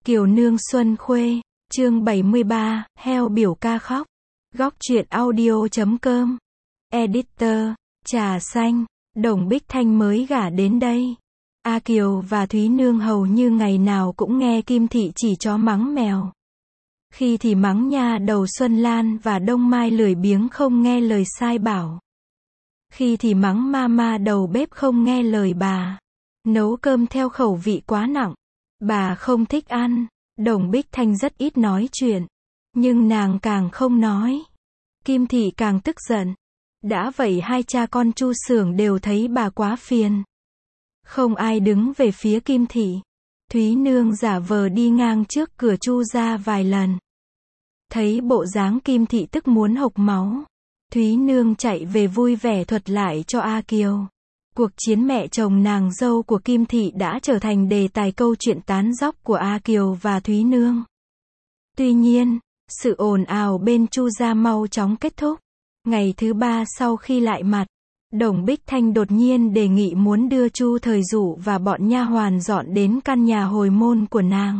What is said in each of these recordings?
Kiều Nương Xuân Khuê, chương 73, heo biểu ca khóc. Góc truyện audio.com. Editor, Trà Xanh, Đồng Bích Thanh mới gả đến đây. A Kiều và Thúy Nương hầu như ngày nào cũng nghe Kim Thị chỉ chó mắng mèo. Khi thì mắng nha đầu Xuân Lan và Đông Mai lười biếng không nghe lời sai bảo. Khi thì mắng mama đầu bếp không nghe lời bà. Nấu cơm theo khẩu vị quá nặng. Bà không thích ăn. Đồng Bích Thanh rất ít nói chuyện. Nhưng nàng càng không nói. Kim Thị càng tức giận. Đã vậy hai cha con Chu Xưởng đều thấy bà quá phiền. Không ai đứng về phía Kim Thị. Thúy Nương giả vờ đi ngang trước cửa Chu ra vài lần. Thấy bộ dáng Kim Thị tức muốn hộc máu. Thúy Nương chạy về vui vẻ thuật lại cho A Kiều. Cuộc chiến mẹ chồng nàng dâu của Kim Thị đã trở thành đề tài câu chuyện tán dóc của A Kiều và Thúy Nương. Tuy nhiên, sự ồn ào bên Chu gia mau chóng kết thúc. Ngày thứ ba sau khi lại mặt, Đồng Bích Thanh đột nhiên đề nghị muốn đưa Chu Thời Dụ và bọn nha hoàn dọn đến căn nhà hồi môn của nàng.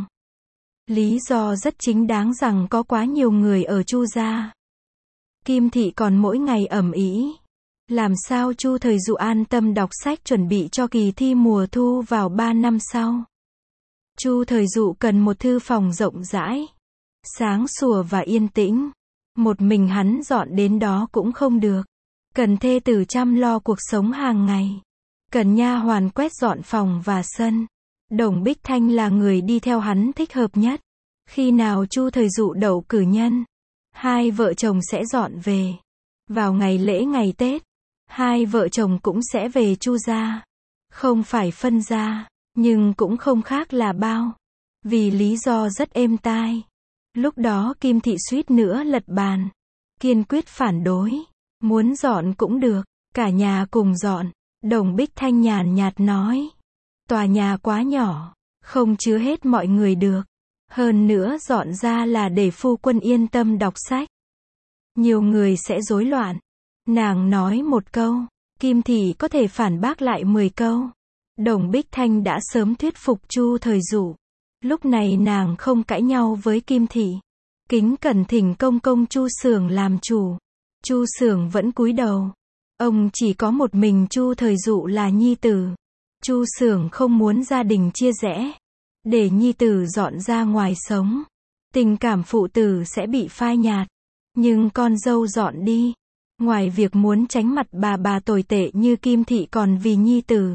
Lý do rất chính đáng rằng có quá nhiều người ở Chu gia. Kim Thị còn mỗi ngày ầm ĩ. Làm sao Chu Thời Dụ an tâm đọc sách chuẩn bị cho kỳ thi mùa thu vào 3 năm sau. Chu Thời Dụ cần một thư phòng rộng rãi, sáng sủa và yên tĩnh. Một mình hắn dọn đến đó cũng không được. Cần thê tử chăm lo cuộc sống hàng ngày. Cần nha hoàn quét dọn phòng và sân. Đồng Bích Thanh là người đi theo hắn thích hợp nhất. Khi nào Chu Thời Dụ đậu cử nhân, hai vợ chồng sẽ dọn về. Vào ngày lễ ngày Tết, hai vợ chồng cũng sẽ về Chu gia. Không phải phân gia, nhưng cũng không khác là bao. Vì lý do rất êm tai. Lúc đó Kim Thị suýt nữa lật bàn. Kiên quyết phản đối. Muốn dọn cũng được, cả nhà cùng dọn. Đồng Bích Thanh nhàn nhạt nói. Tòa nhà quá nhỏ, không chứa hết mọi người được. Hơn nữa dọn ra là để phu quân yên tâm đọc sách. Nhiều người sẽ rối loạn. Nàng nói một câu, Kim Thị có thể phản bác lại 10 câu. Đồng Bích Thanh đã sớm thuyết phục Chu Thời Dụ. Lúc này nàng không cãi nhau với Kim Thị. Kính cẩn thỉnh công công Chu Xưởng làm chủ. Chu Xưởng vẫn cúi đầu. Ông chỉ có một mình Chu Thời Dụ là nhi tử. Chu Xưởng không muốn gia đình chia rẽ. Để nhi tử dọn ra ngoài sống. Tình cảm phụ tử sẽ bị phai nhạt. Nhưng con dâu dọn đi. Ngoài việc muốn tránh mặt bà tồi tệ như Kim Thị còn vì nhi tử.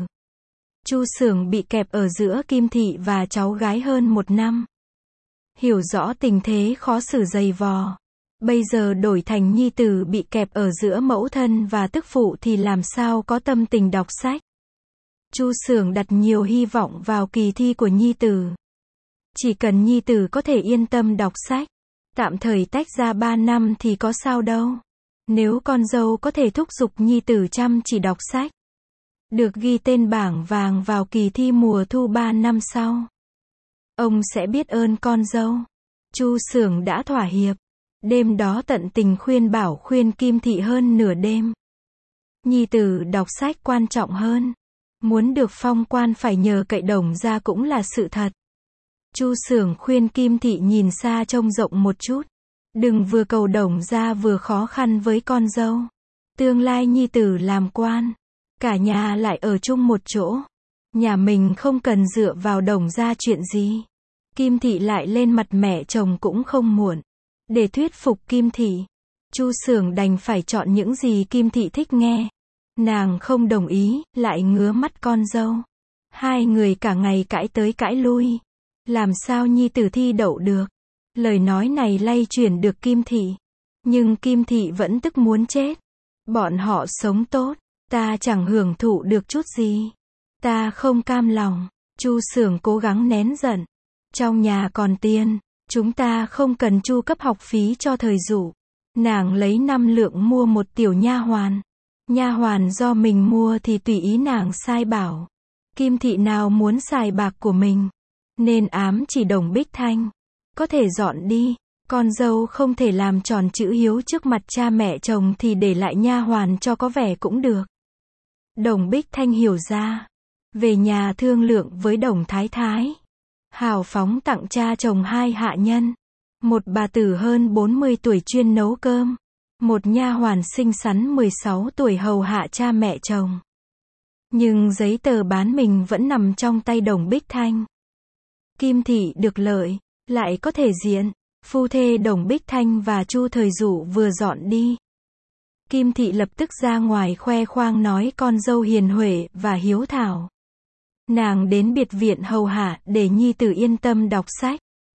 Chu Xưởng bị kẹp ở giữa Kim Thị và cháu gái hơn 1 năm. Hiểu rõ tình thế khó xử dày vò. Bây giờ đổi thành nhi tử bị kẹp ở giữa mẫu thân và tức phụ thì làm sao có tâm tình đọc sách. Chu Xưởng đặt nhiều hy vọng vào kỳ thi của nhi tử. Chỉ cần nhi tử có thể yên tâm đọc sách, tạm thời tách ra 3 năm thì có sao đâu. Nếu con dâu có thể thúc giục nhi tử chăm chỉ đọc sách, được ghi tên bảng vàng vào kỳ thi mùa thu 3 năm sau, ông sẽ biết ơn con dâu. Chu Xưởng đã thỏa hiệp. Đêm đó tận tình khuyên bảo khuyên Kim Thị hơn nửa đêm. Nhi tử đọc sách quan trọng hơn. Muốn được phong quan phải nhờ cậy Đồng gia cũng là sự thật. Chu Xưởng khuyên Kim Thị nhìn xa trông rộng một chút. Đừng vừa cầu Đồng gia vừa khó khăn với con dâu. Tương lai nhi tử làm quan. Cả nhà lại ở chung một chỗ. Nhà mình không cần dựa vào Đồng gia chuyện gì. Kim Thị lại lên mặt mẹ chồng cũng không muộn. Để thuyết phục Kim Thị, Chu Xưởng đành phải chọn những gì Kim Thị thích nghe. Nàng không đồng ý, lại ngứa mắt con dâu. Hai người cả ngày cãi tới cãi lui. Làm sao nhi tử thi đậu được? Lời nói này lay chuyển được Kim Thị. Nhưng Kim Thị vẫn tức muốn chết. Bọn họ sống tốt, ta chẳng hưởng thụ được chút gì. Ta không cam lòng. Chu Xưởng cố gắng nén giận. Trong nhà còn tiền, chúng ta không cần chu cấp học phí cho Thời Dụ. Nàng lấy 5 lượng mua một tiểu nha hoàn. Nha hoàn do mình mua thì tùy ý nàng sai bảo. Kim Thị nào muốn xài bạc của mình, nên ám chỉ Đồng Bích Thanh. Có thể dọn đi, con dâu không thể làm tròn chữ hiếu trước mặt cha mẹ chồng thì để lại nha hoàn cho có vẻ cũng được. Đồng Bích Thanh hiểu ra. Về nhà thương lượng với Đồng Thái Thái. hào phóng tặng cha chồng 2 hạ nhân. Một bà tử hơn 40 tuổi chuyên nấu cơm. Một nha hoàn xinh xắn 16 tuổi hầu hạ cha mẹ chồng. Nhưng giấy tờ bán mình vẫn nằm trong tay Đồng Bích Thanh. Kim Thị được lợi, lại có thể diện. Phu thê Đồng Bích Thanh và Chu Thời Dụ vừa dọn đi. Kim Thị lập tức ra ngoài khoe khoang nói con dâu hiền huệ và hiếu thảo. Nàng đến biệt viện hầu hạ để nhi tử yên tâm đọc sách.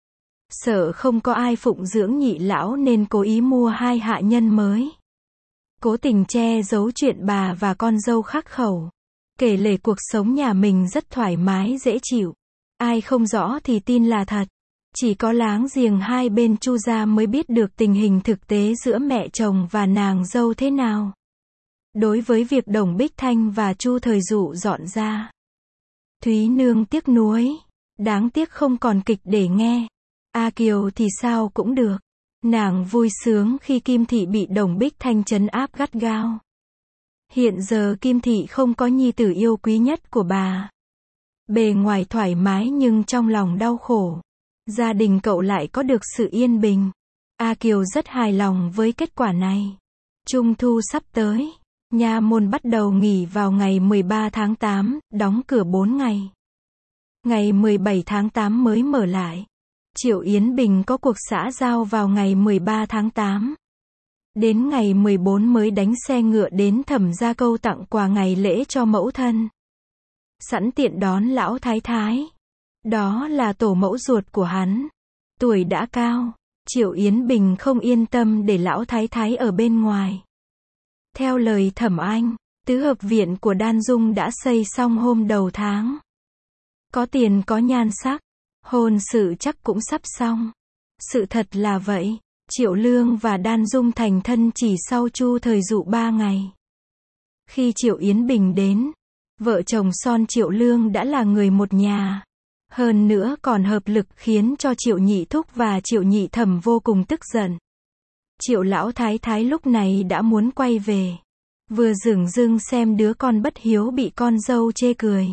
Sợ không có ai phụng dưỡng nhị lão nên cố ý mua 2 hạ nhân mới. Cố tình che giấu chuyện bà và con dâu khắc khẩu. Kể lể cuộc sống nhà mình rất thoải mái dễ chịu. Ai không rõ thì tin là thật. Chỉ có láng giềng hai bên Chu gia mới biết được tình hình thực tế giữa mẹ chồng và nàng dâu thế nào. Đối với việc Đồng Bích Thanh và Chu Thời Dụ dọn ra, Thúy Nương tiếc nuối. Đáng tiếc không còn kịch để nghe. A Kiều thì sao cũng được. Nàng vui sướng khi Kim Thị bị Đồng Bích Thanh trấn áp gắt gao. Hiện giờ Kim Thị không có nhi tử yêu quý nhất của bà. Bề ngoài thoải mái nhưng trong lòng đau khổ. Gia đình cậu lại có được sự yên bình. A Kiều rất hài lòng với kết quả này. Trung thu sắp tới. Nha môn bắt đầu nghỉ vào ngày 13 tháng 8, đóng cửa 4 ngày. Ngày 17 tháng 8 mới mở lại. Triệu Yến Bình có cuộc xã giao vào ngày 13 tháng 8. Đến ngày 14 mới đánh xe ngựa đến Thẩm Gia Câu tặng quà ngày lễ cho mẫu thân. Sẵn tiện đón lão thái thái. Đó là tổ mẫu ruột của hắn. Tuổi đã cao, Triệu Yến Bình không yên tâm để lão thái thái ở bên ngoài. Theo lời Thẩm Anh, tứ hợp viện của Đan Dung đã xây xong hôm đầu tháng. Có tiền có nhan sắc, hôn sự chắc cũng sắp xong. Sự thật là vậy, Triệu Lương và Đan Dung thành thân chỉ sau Chu Thời Dụ 3 ngày. Khi Triệu Yến Bình đến, vợ chồng son Triệu Lương đã là người một nhà. Hơn nữa còn hợp lực khiến cho Triệu Nhị Thúc và Triệu Nhị Thẩm vô cùng tức giận. Triệu lão thái thái lúc này đã muốn quay về. Vừa dửng dưng xem đứa con bất hiếu bị con dâu chê cười.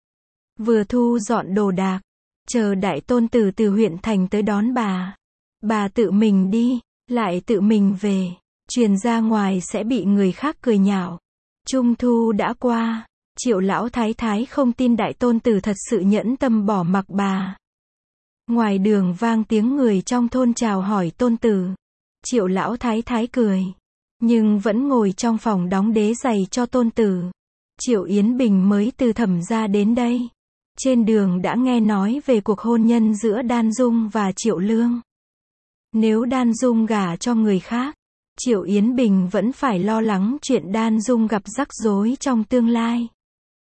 Vừa thu dọn đồ đạc, chờ đại tôn tử từ huyện thành tới đón bà. Bà tự mình đi, lại tự mình về. Truyền ra ngoài sẽ bị người khác cười nhạo. Trung thu đã qua. Triệu lão thái thái không tin đại tôn tử thật sự nhẫn tâm bỏ mặc bà. Ngoài đường vang tiếng người trong thôn chào hỏi tôn tử. Triệu lão thái thái cười. Nhưng vẫn ngồi trong phòng đóng đế giày cho tôn tử. Triệu Yến Bình mới từ Thẩm gia đến đây. Trên đường đã nghe nói về cuộc hôn nhân giữa Đan Dung và Triệu Lương. Nếu Đan Dung gả cho người khác, Triệu Yến Bình vẫn phải lo lắng chuyện Đan Dung gặp rắc rối trong tương lai.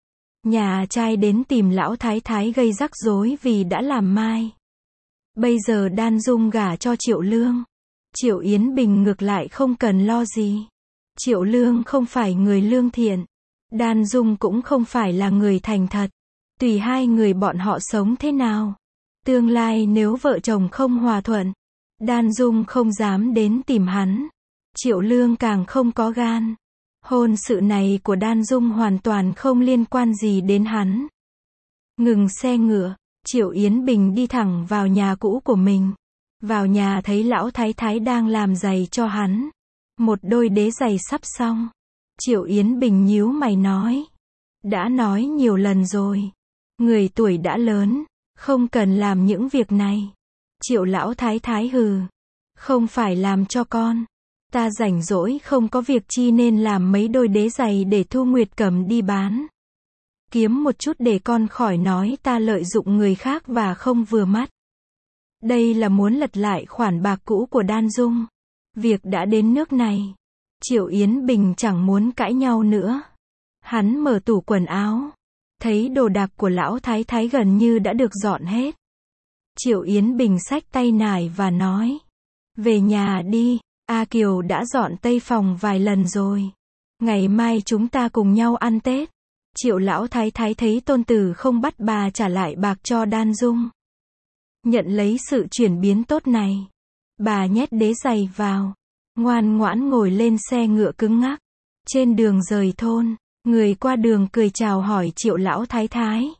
Nhà trai đến tìm lão thái thái gây rắc rối vì đã làm mai. Bây giờ Đan Dung gả cho Triệu Lương. Triệu Yến Bình ngược lại không cần lo gì. Triệu Lương không phải người lương thiện. Đan Dung cũng không phải là người thành thật. Tùy hai người bọn họ sống thế nào. Tương lai nếu vợ chồng không hòa thuận, Đan Dung không dám đến tìm hắn. Triệu Lương càng không có gan. Hôn sự này của Đan Dung hoàn toàn không liên quan gì đến hắn. Ngừng xe ngựa, Triệu Yến Bình đi thẳng vào nhà cũ của mình. Vào nhà thấy lão thái thái đang làm giày cho hắn. Một đôi đế giày sắp xong. Triệu Yến Bình nhíu mày nói. Đã nói nhiều lần rồi. Người tuổi đã lớn, không cần làm những việc này. Triệu lão thái thái hừ. Không phải làm cho con. Ta rảnh rỗi không có việc chi nên làm mấy đôi đế giày để Thu Nguyệt cầm đi bán. Kiếm một chút để con khỏi nói ta lợi dụng người khác và không vừa mắt. Đây là muốn lật lại khoản bạc cũ của Đan Dung. Việc đã đến nước này. Triệu Yến Bình chẳng muốn cãi nhau nữa. Hắn mở tủ quần áo. Thấy đồ đạc của lão thái thái gần như đã được dọn hết. Triệu Yến Bình xách tay nải và nói. Về nhà đi. A Kiều đã dọn tây phòng vài lần rồi. Ngày mai chúng ta cùng nhau ăn Tết. Triệu lão thái thái thấy tôn tử không bắt bà trả lại bạc cho Đan Dung. Nhận lấy sự chuyển biến tốt này. Bà nhét đế giày vào. Ngoan ngoãn ngồi lên xe ngựa cứng ngắc. Trên đường rời thôn, người qua đường cười chào hỏi Triệu lão thái thái.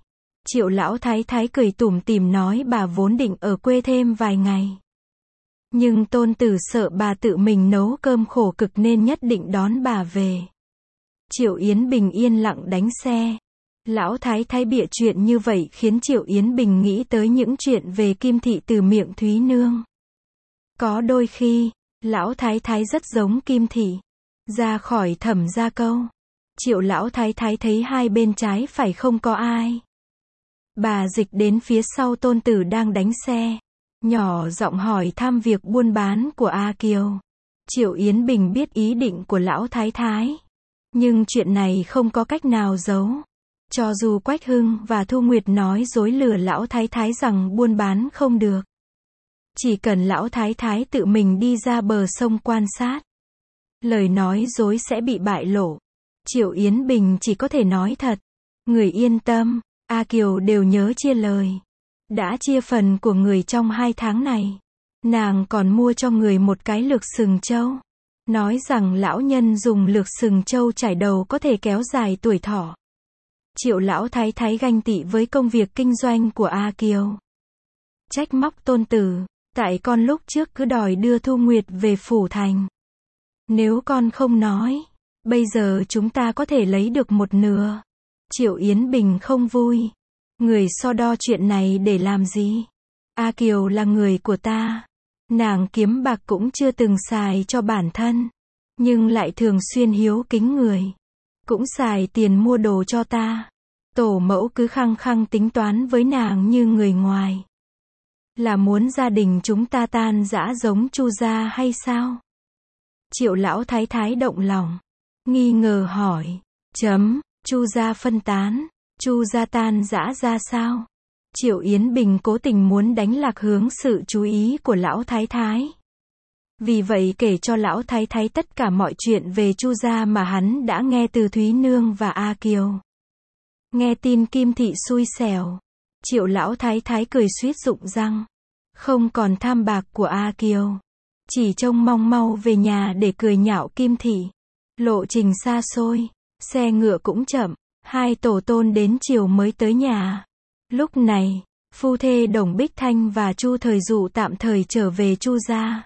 Triệu lão thái thái cười tủm tỉm nói bà vốn định ở quê thêm vài ngày. Nhưng tôn tử sợ bà tự mình nấu cơm khổ cực nên nhất định đón bà về. Triệu Yến Bình yên lặng đánh xe. Lão thái thái bịa chuyện như vậy khiến Triệu Yến Bình nghĩ tới những chuyện về Kim Thị từ miệng Thúy Nương. Có đôi khi, lão thái thái rất giống Kim Thị. Ra khỏi Thẩm Gia Câu, Triệu lão thái thái thấy hai bên trái phải không có ai. Bà dịch đến phía sau tôn tử đang đánh xe, nhỏ giọng hỏi thăm việc buôn bán của A Kiều. Triệu Yến Bình biết ý định của lão thái thái, nhưng chuyện này không có cách nào giấu. Cho dù Quách Hưng và Thu Nguyệt nói dối lừa lão thái thái rằng buôn bán không được, chỉ cần lão thái thái tự mình đi ra bờ sông quan sát, lời nói dối sẽ bị bại lộ. Triệu Yến Bình chỉ có thể nói thật. Người yên tâm, A Kiều đều nhớ chia lời. Đã chia phần của người trong 2 tháng này. Nàng còn mua cho người một cái lược sừng trâu. Nói rằng lão nhân dùng lược sừng trâu trải đầu có thể kéo dài tuổi thọ. Triệu lão thái thái ganh tị với công việc kinh doanh của A Kiều. Trách móc tôn tử, tại con lúc trước cứ đòi đưa Thu Nguyệt về phủ thành. Nếu con không nói, bây giờ chúng ta có thể lấy được một nửa. Triệu Yến Bình không vui. Người so đo chuyện này để làm gì? A Kiều là người của ta. Nàng kiếm bạc cũng chưa từng xài cho bản thân, nhưng lại thường xuyên hiếu kính người. Cũng xài tiền mua đồ cho ta. Tổ mẫu cứ khăng khăng tính toán với nàng như người ngoài. Là muốn gia đình chúng ta tan rã giống Chu gia hay sao? Triệu lão thái thái động lòng, nghi ngờ hỏi. Chu gia phân tán, Chu gia tan rã ra sao? Triệu Yến Bình cố tình muốn đánh lạc hướng sự chú ý của lão thái thái. Vì vậy kể cho lão thái thái tất cả mọi chuyện về Chu gia mà hắn đã nghe từ Thúy Nương và A Kiều. Nghe tin Kim Thị xui xẻo, Triệu lão thái thái cười suýt rụng răng. Không còn tham bạc của A Kiều, chỉ trông mong mau về nhà để cười nhạo Kim Thị. Lộ trình xa xôi, xe ngựa cũng chậm, 2 tổ tôn đến chiều mới tới nhà. Lúc này, phu thê Đồng Bích Thanh và Chu Thời Dụ tạm thời trở về Chu gia.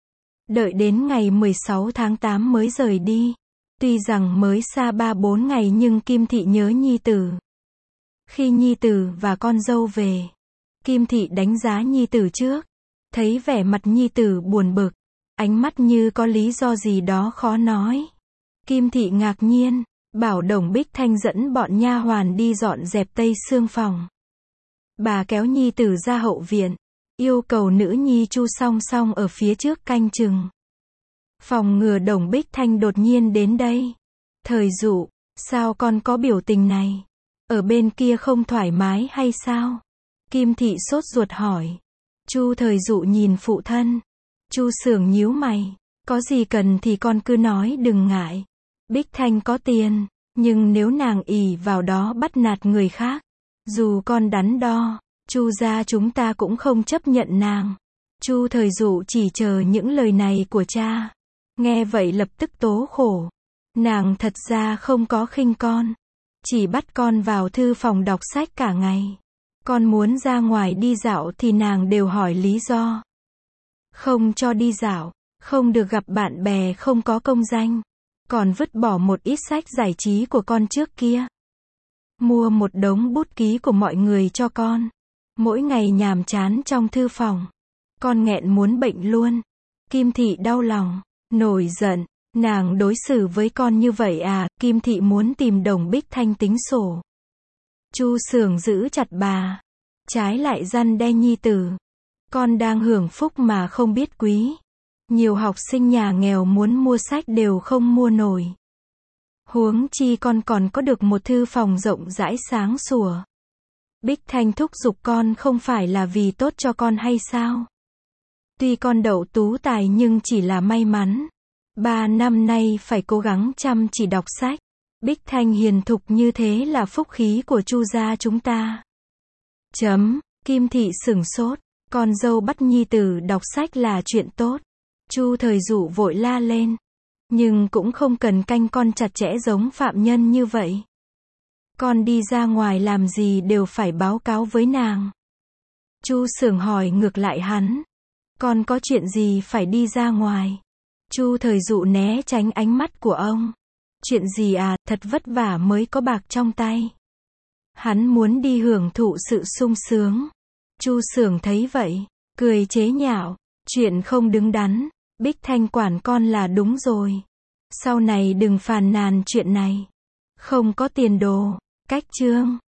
Đợi đến ngày 16 tháng 8 mới rời đi. Tuy rằng mới xa 3-4 ngày nhưng Kim Thị nhớ nhi tử. Khi nhi tử và con dâu về, Kim Thị đánh giá nhi tử trước. Thấy vẻ mặt nhi tử buồn bực, ánh mắt như có lý do gì đó khó nói. Kim Thị ngạc nhiên, bảo Đồng Bích Thanh dẫn bọn nha hoàn đi dọn dẹp tây xương phòng. Bà kéo nhi tử ra hậu viện, yêu cầu nữ nhi Chu song song ở phía trước canh chừng. Phòng ngừa Đồng Bích Thanh đột nhiên đến đây. Thời Dụ, sao con có biểu tình này? Ở bên kia không thoải mái hay sao? Kim Thị sốt ruột hỏi. Chu Thời Dụ nhìn phụ thân. Chu Sưởng nhíu mày. Có gì cần thì con cứ nói đừng ngại. Bích Thanh có tiền, nhưng nếu nàng ỷ vào đó bắt nạt người khác, dù con đắn đo, Chu gia chúng ta cũng không chấp nhận nàng. Chu Thời Dụ chỉ chờ những lời này của cha. Nghe vậy lập tức tố khổ. Nàng thật ra không có khinh con, chỉ bắt con vào thư phòng đọc sách cả ngày. Con muốn ra ngoài đi dạo thì nàng đều hỏi lý do. Không cho đi dạo, không được gặp bạn bè không có công danh. Còn vứt bỏ một ít sách giải trí của con trước kia. Mua một đống bút ký của mọi người cho con. Mỗi ngày nhàm chán trong thư phòng. Con nghẹn muốn bệnh luôn. Kim Thị đau lòng, nổi giận. Nàng đối xử với con như vậy à? Kim Thị muốn tìm Đồng Bích Thanh tính sổ. Chu Sưởng giữ chặt bà, trái lại răn đe nhi tử. Con đang hưởng phúc mà không biết quý. Nhiều học sinh nhà nghèo muốn mua sách đều không mua nổi. Huống chi con còn có được một thư phòng rộng rãi sáng sủa. Bích Thanh thúc giục con không phải là vì tốt cho con hay sao? Tuy con đậu tú tài nhưng chỉ là may mắn. 3 năm nay phải cố gắng chăm chỉ đọc sách. Bích Thanh hiền thục như thế là phúc khí của Chu gia chúng ta. Kim Thị sửng sốt. Con dâu bắt nhi tử đọc sách là chuyện tốt. Chu Thời Dụ vội la lên. Nhưng cũng không cần canh con chặt chẽ giống phạm nhân như vậy. Con đi ra ngoài làm gì đều phải báo cáo với nàng. Chu Xưởng hỏi ngược lại hắn. Con có chuyện gì phải đi ra ngoài? Chu Thời Dụ né tránh ánh mắt của ông. Chuyện gì à, thật vất vả mới có bạc trong tay. Hắn muốn đi hưởng thụ sự sung sướng. Chu Xưởng thấy vậy, cười chế nhạo. Chuyện không đứng đắn, Bích Thanh quản con là đúng rồi. Sau này đừng phàn nàn chuyện này. Không có tiền đồ. Cách chương